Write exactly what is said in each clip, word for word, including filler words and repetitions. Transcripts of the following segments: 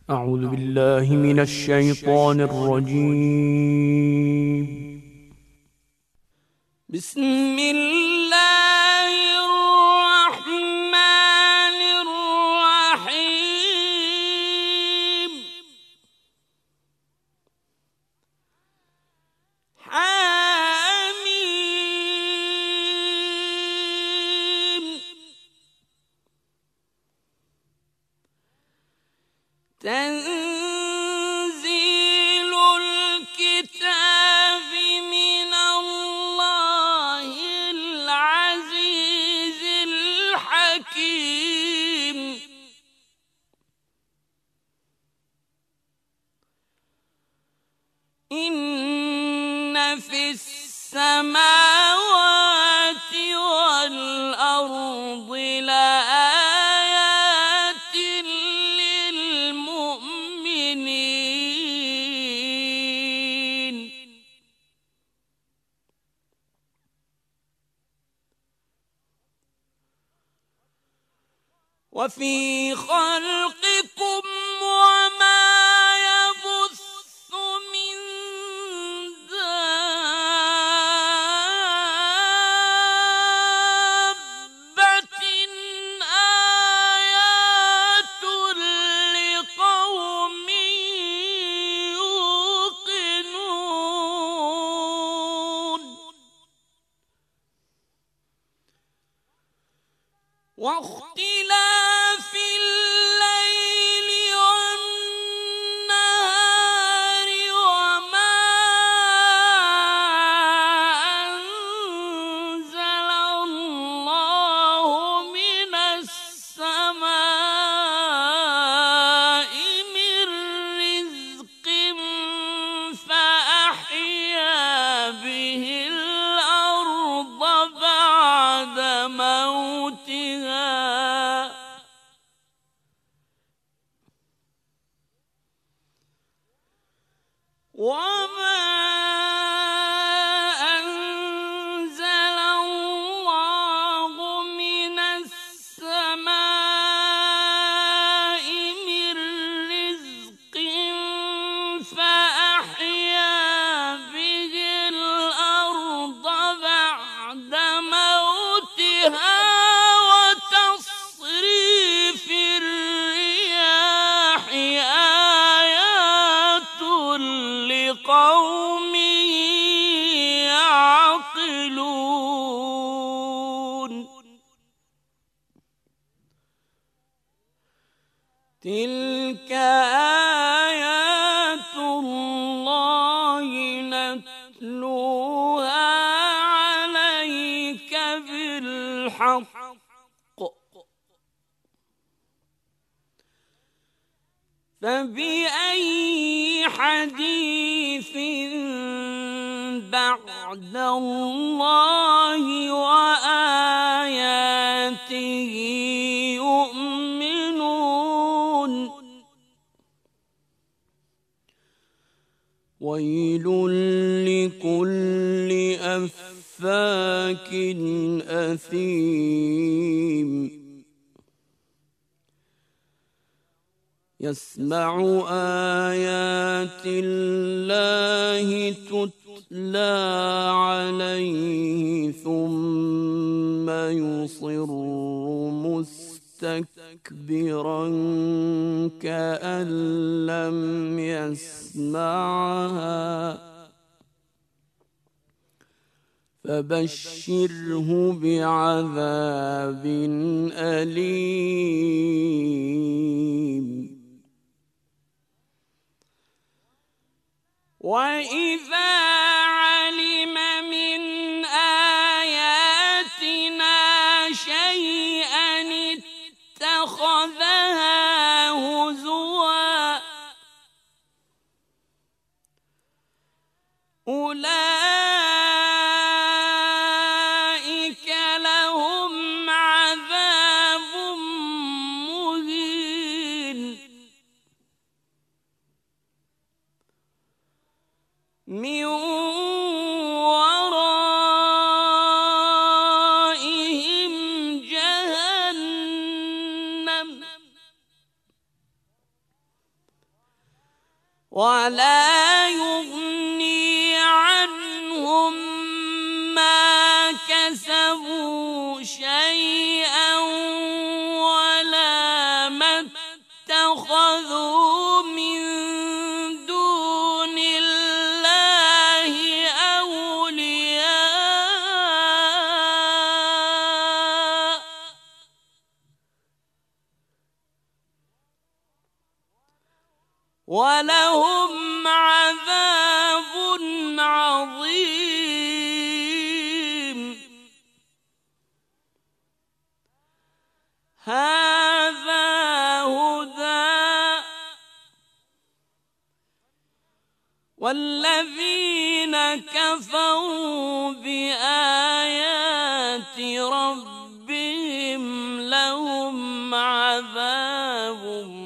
أعوذ بالله من الشيطان الرجيم. بسم الله الرحمن الرحيم. حميم. تنزيل الكتاب من الله العزيز الحكيم. إن في السماوات والأرض لآيات للمؤمنين. وفي خلقكم وما يبث من دابة آيات لقوم يوقنون. واختلاف الليل والنهار وما أنزل الله من السماء من رزق فأحيا به الأرض بعد موتها. وما أنزل الله من السماء من رزق فأحيا به الأرض بعد موتها. وتصريف الرياح آيات لقوم يعقلون. تلك آيات الله نتلوها عليك بالحق. فبأي حديث بعد الله وآياته يؤمنون. ويل لكل أفاك أثيم يسمع آيات الله تتلى عليه ثم يصر مستكبرا كأن لم يسمعها. فبشره بعذاب أليم. وإذا علم من آياتنا شيئا اتخذها هزوا. أولئك لهم عذاب مهين. من ورائهم جهنم ولا يغني عنهم ما كسبوا شيئا ولا ما اتخذوا من دون الله أولياء ولهم عذاب عظيم. هذا هدى والذين كفروا بآيات ربهم لهم عذاب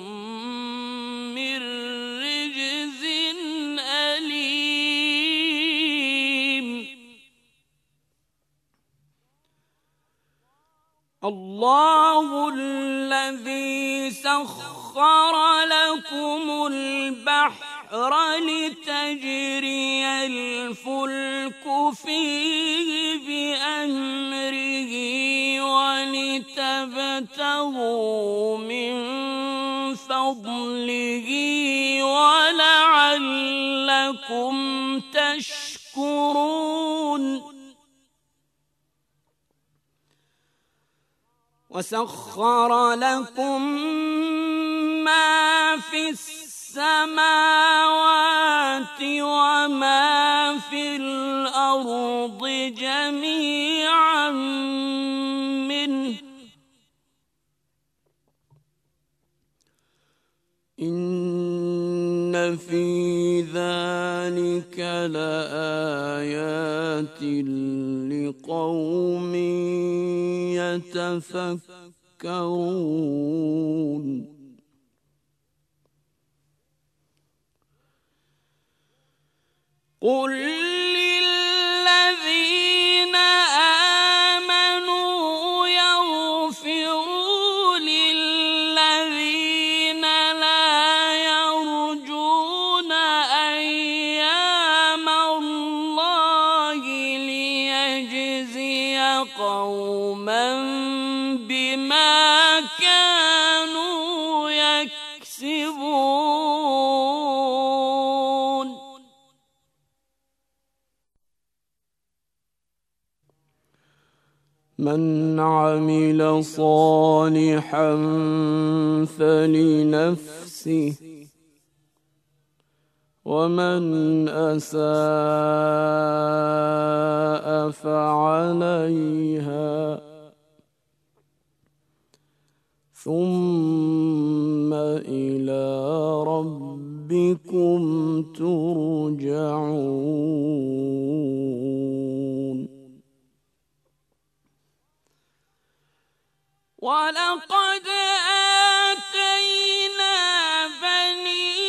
من رجز أليم. الله الذي سخر لكم البحر لتجري الفلك فيه بأمره ولتبتغوا من فضله ولعلكم تشكرون. وسخر لكم ما في السماوات وما في الأرض جميعا منه إن في ذلك لآيات لقوم يتفكرون. قل للذين آمنوا يغفروا للذين لا يرجون أيام الله ليجزي قوما بما كانوا يكسبون. من عمل صالحا فلنفسه ومن أساء فعليها ثم إلى ربكم ترجعون. ولقد آتينا بني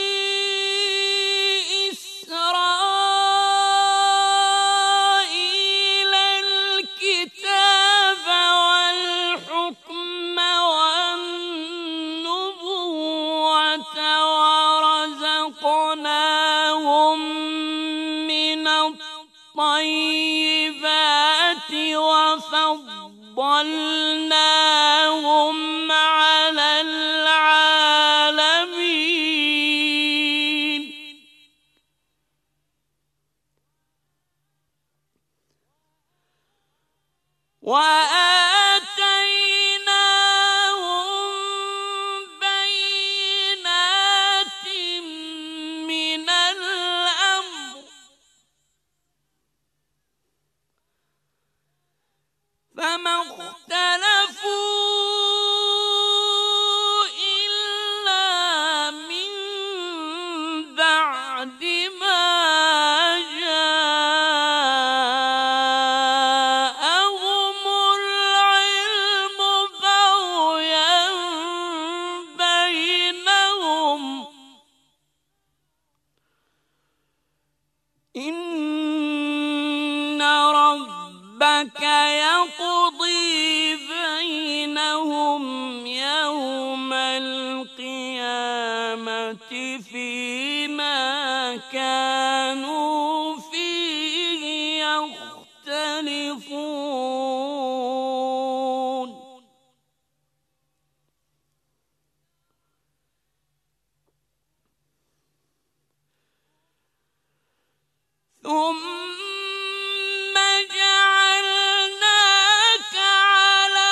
إسرائيل الكتاب والحكم والنبوة ورزقناهم من الطيبات وفضلناهم على العالمين. وآتيناهم بينات من الأمر فما اختلفوا إلا من بعد ما جاءهم العلم بغيا بينهم إن ربك يقضي بينهم يوم القيامة فيما ما كانوا فيه يختلفون ثم جعلناك على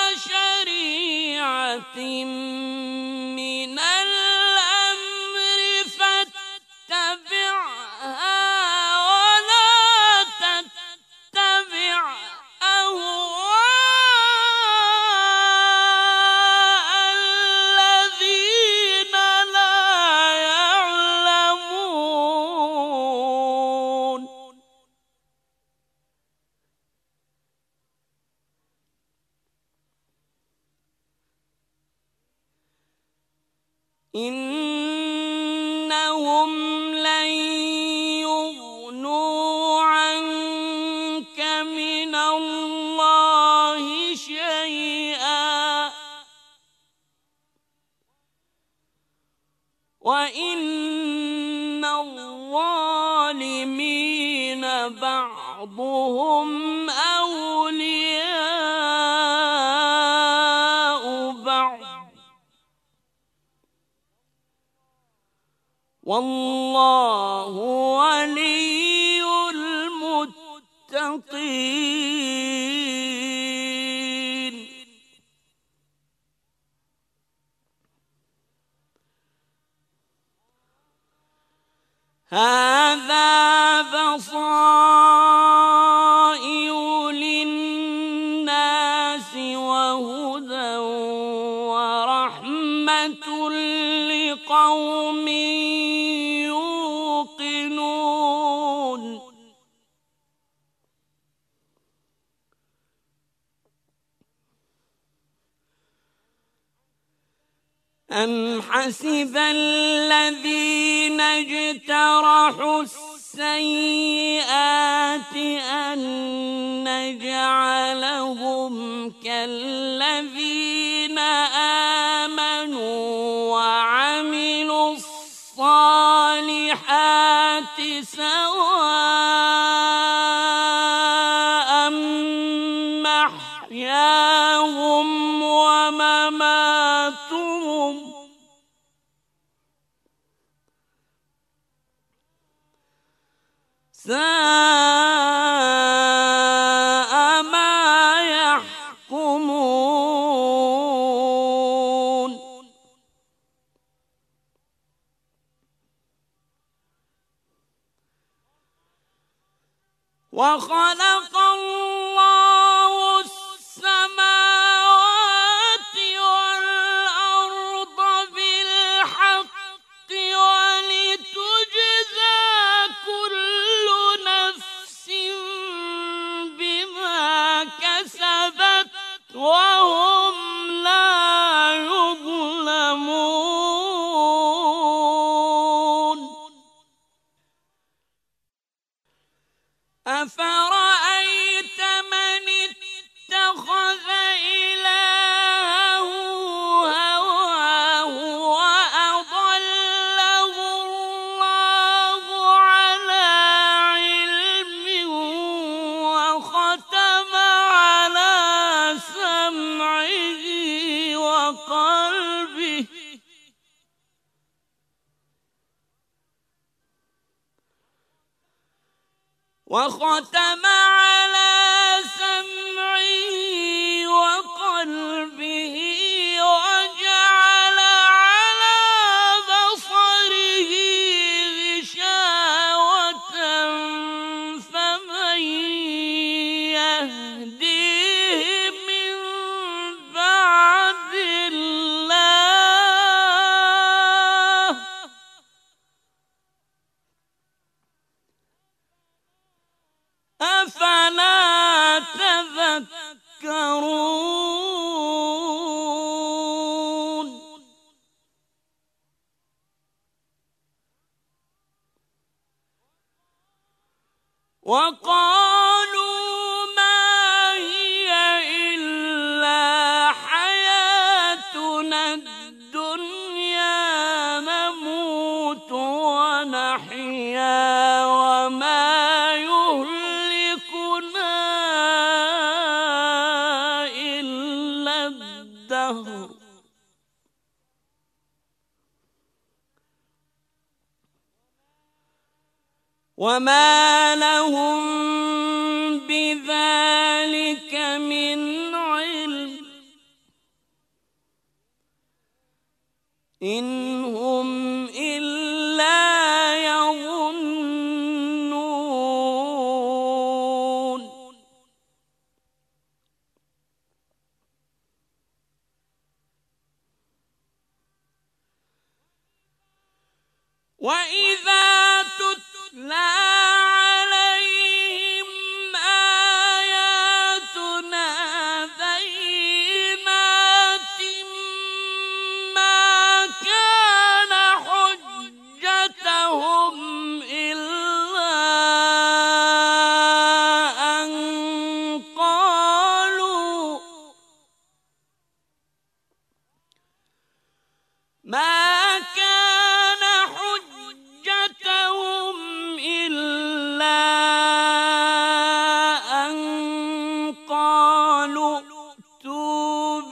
شريعة من الأمر فاتبعها ولا تتبع أهواء الذين لا يعلمون إنهم لن يغنوا عنك من الله شيئا وإن الظالمين بعضهم أولياء بعض والله ولي المتقين هذا بصائر للناس وهدى ورحمة لقوم يوقنون أم حسب الذين اجترحوا السيئات أن نجعلهم كالذين آمنوا وعملوا الصالحات سواء محياهم ومماتهم ساء ما يحكمون وخلق الله السماوات والأرض بالحق ولتجزى كل نفس بما كسبت وهم لا يظلمون أفرأيت من اتخذ إلهه هواه وأضله الله على علم وختم على سمعه وقلبه وختم على سمعه وقلبه وجعل على بصره غشاوة فمن يهديه من بعد الله أفلا تذكرون وقالوا ما هي إلا حياتنا الدنيا نموت وما لهم بذلك من علم إن هم إلا يظنون وإذا تتلى عليهم آياتنا بينات ما كان حجتهم إلا أن قالوا ما كان حجتهم إلا أن قالوا ائتوا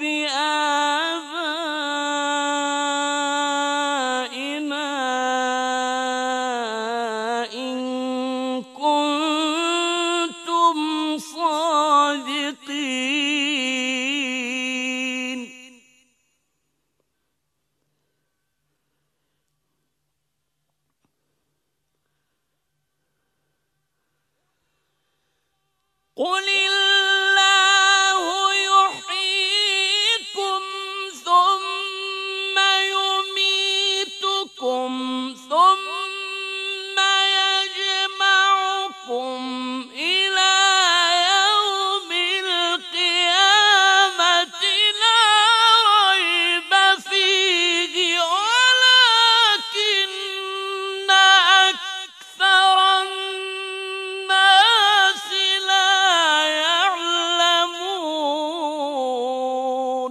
بآبائنا إن كنتم صادقين قل الله يحييكم ثم يميتكم ثم يجمعكم إلى يوم القيامة لا ريب فيه ولكن أكثر الناس لا يعلمون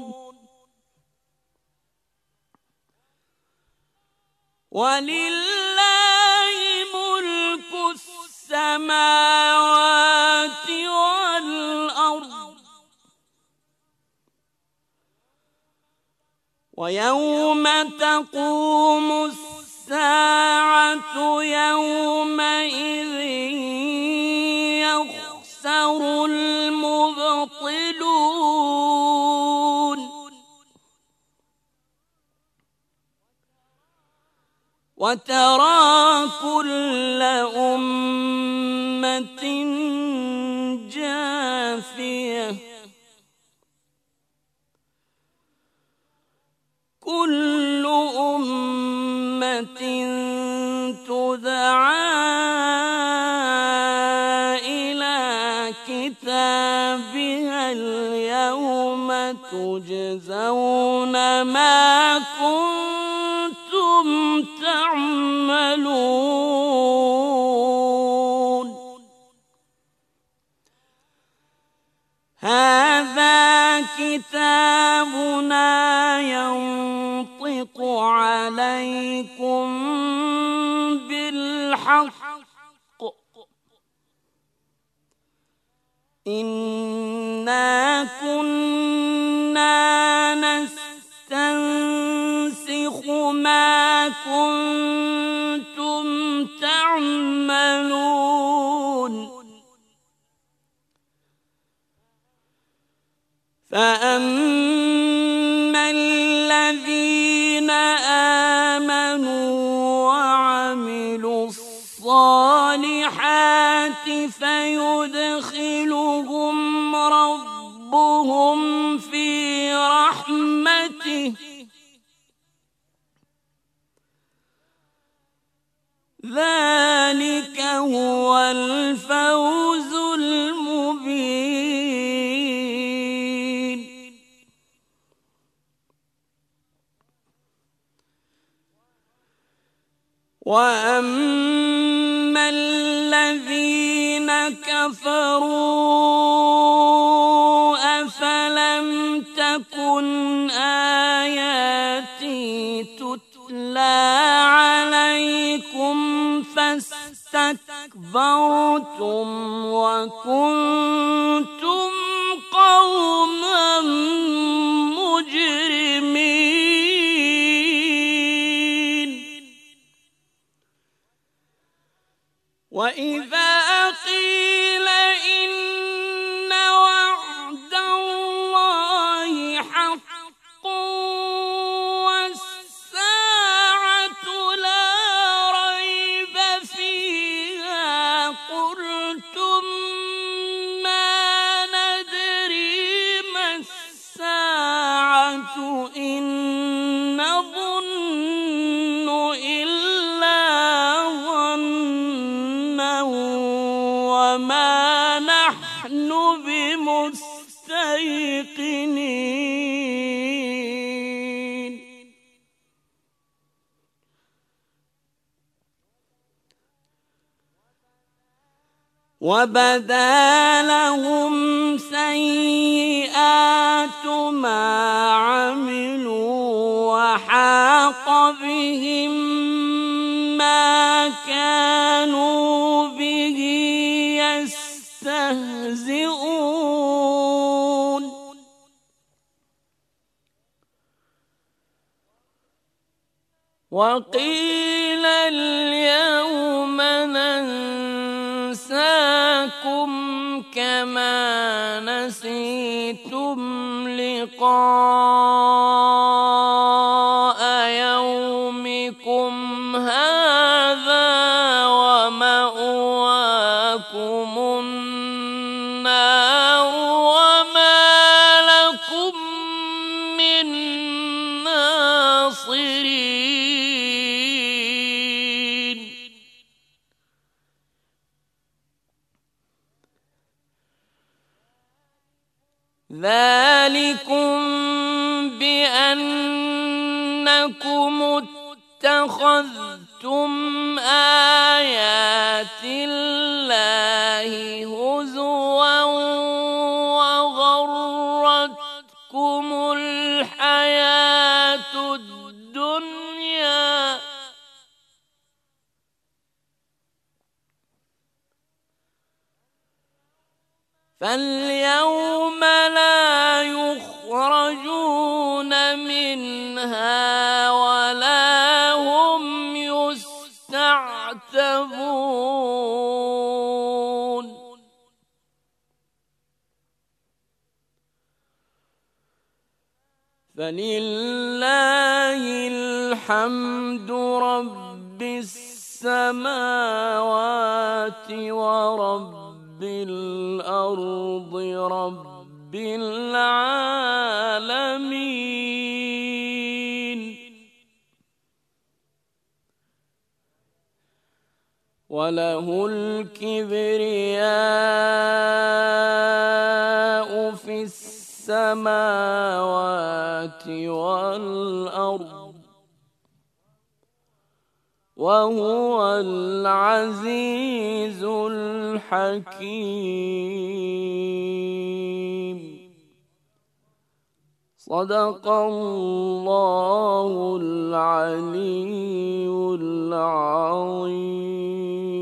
ولله ملك السماوات والأرض ويوم تقوم الساعة يومئذ يخسر المبطلون وترى كل أمة جاثية كل أمة تدعى إلى كتابها اليوم تجزون ما كنتم تعملون هذا كتابنا ينطق عليكم بالحق إنا كنا نستنسخ ما كنتم تعملون فأما الذين آمنوا وعملوا الصالحات فيدخلهم ربهم في رحمته ذلك هو الفوز المبين وأما الذين كفروا أفلم تكن آياتي تتلى عليكم فاستكبرتم وكنتم قوما مجرمين وإذا قيل إن وعد الله حق والساعة لا ريب فيها قلتم ما ندري ما الساعة إن نظن إلا ظنا وما نحن بمستيقنين وبدا لهم سيئات ما عملوا وحاق بهم ما كانوا به يستهزئون وقيل اليوم ننساكم كما نسيتم لقاء يومكم هذا ومأواكم النار وما لكم من ناصرين ذلكم بأنكم اتخذتم آيات الله هزوا وغرتكم الحياة الدنيا فاليوم لا يخرجون منها ولا هم يستعتبون فلله الحمد رب السماوات ورب الأرض رب العالمين وله الكبرياء في السماوات والأرض وهو العزيز الحكيم صدق الله العلي العظيم.